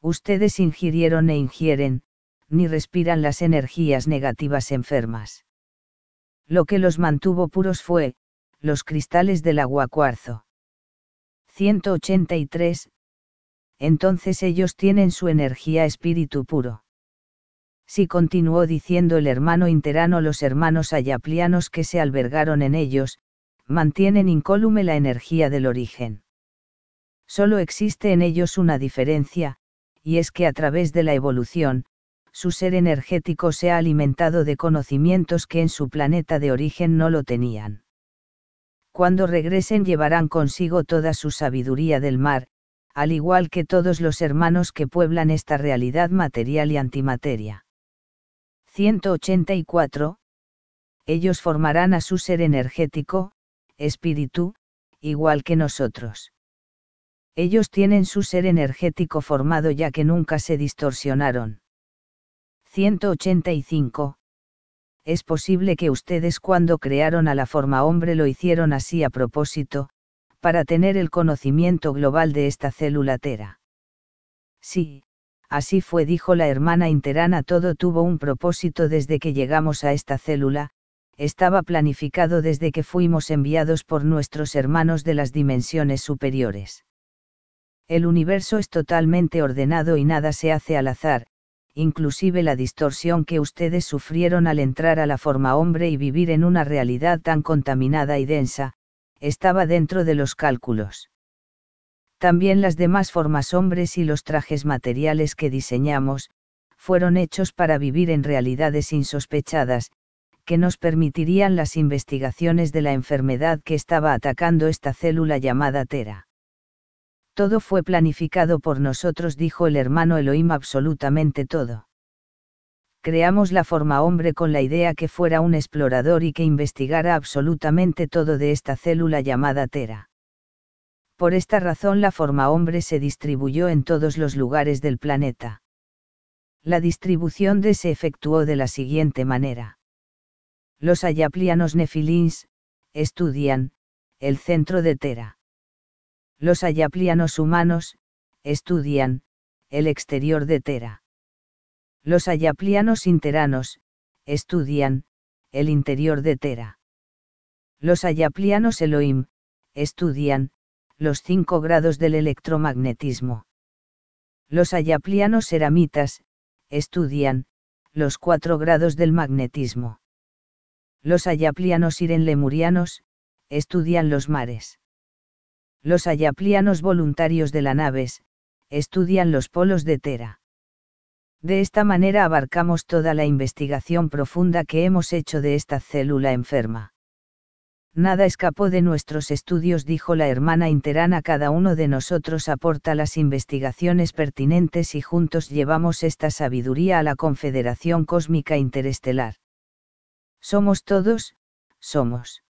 Ustedes ingirieron e ingieren, ni respiran las energías negativas enfermas. Lo que los mantuvo puros fue, los cristales del agua cuarzo. 183. Entonces ellos tienen su energía espíritu puro. Sí, continuó diciendo el hermano interano, los hermanos ayaplianos que se albergaron en ellos, mantienen incólume la energía del origen. Solo existe en ellos una diferencia, y es que a través de la evolución, su ser energético se ha alimentado de conocimientos que en su planeta de origen no lo tenían. Cuando regresen llevarán consigo toda su sabiduría del mar, al igual que todos los hermanos que pueblan esta realidad material y antimateria. 184. Ellos formarán a su ser energético, espíritu, igual que nosotros. Ellos tienen su ser energético formado ya que nunca se distorsionaron. 185. Es posible que ustedes cuando crearon a la forma hombre lo hicieron así a propósito, para tener el conocimiento global de esta célula tera. Sí, así fue, dijo la hermana interana, todo tuvo un propósito desde que llegamos a esta célula, estaba planificado desde que fuimos enviados por nuestros hermanos de las dimensiones superiores. El universo es totalmente ordenado y nada se hace al azar, inclusive la distorsión que ustedes sufrieron al entrar a la forma hombre y vivir en una realidad tan contaminada y densa, estaba dentro de los cálculos. También las demás formas hombres y los trajes materiales que diseñamos, fueron hechos para vivir en realidades insospechadas, que nos permitirían las investigaciones de la enfermedad que estaba atacando esta célula llamada Tera. Todo fue planificado por nosotros, dijo el hermano Elohim, absolutamente todo. Creamos la forma hombre con la idea que fuera un explorador y que investigara absolutamente todo de esta célula llamada Tera. Por esta razón la forma hombre se distribuyó en todos los lugares del planeta. La distribución se efectuó de la siguiente manera. Los ayaplianos nefilins estudian el centro de Tera. Los ayaplianos humanos estudian el exterior de Tera. Los ayaplianos interanos estudian el interior de Tera. Los ayaplianos Elohim estudian los 5 grados del electromagnetismo. Los ayaplianos eramitas estudian los 4 grados del magnetismo. Los ayaplianos irenlemurianos estudian los mares. Los ayaplianos voluntarios de la naves estudian los polos de Tera. De esta manera abarcamos toda la investigación profunda que hemos hecho de esta célula enferma. Nada escapó de nuestros estudios, dijo la hermana interana, cada uno de nosotros aporta las investigaciones pertinentes y juntos llevamos esta sabiduría a la Confederación Cósmica Interestelar. Somos todos, somos.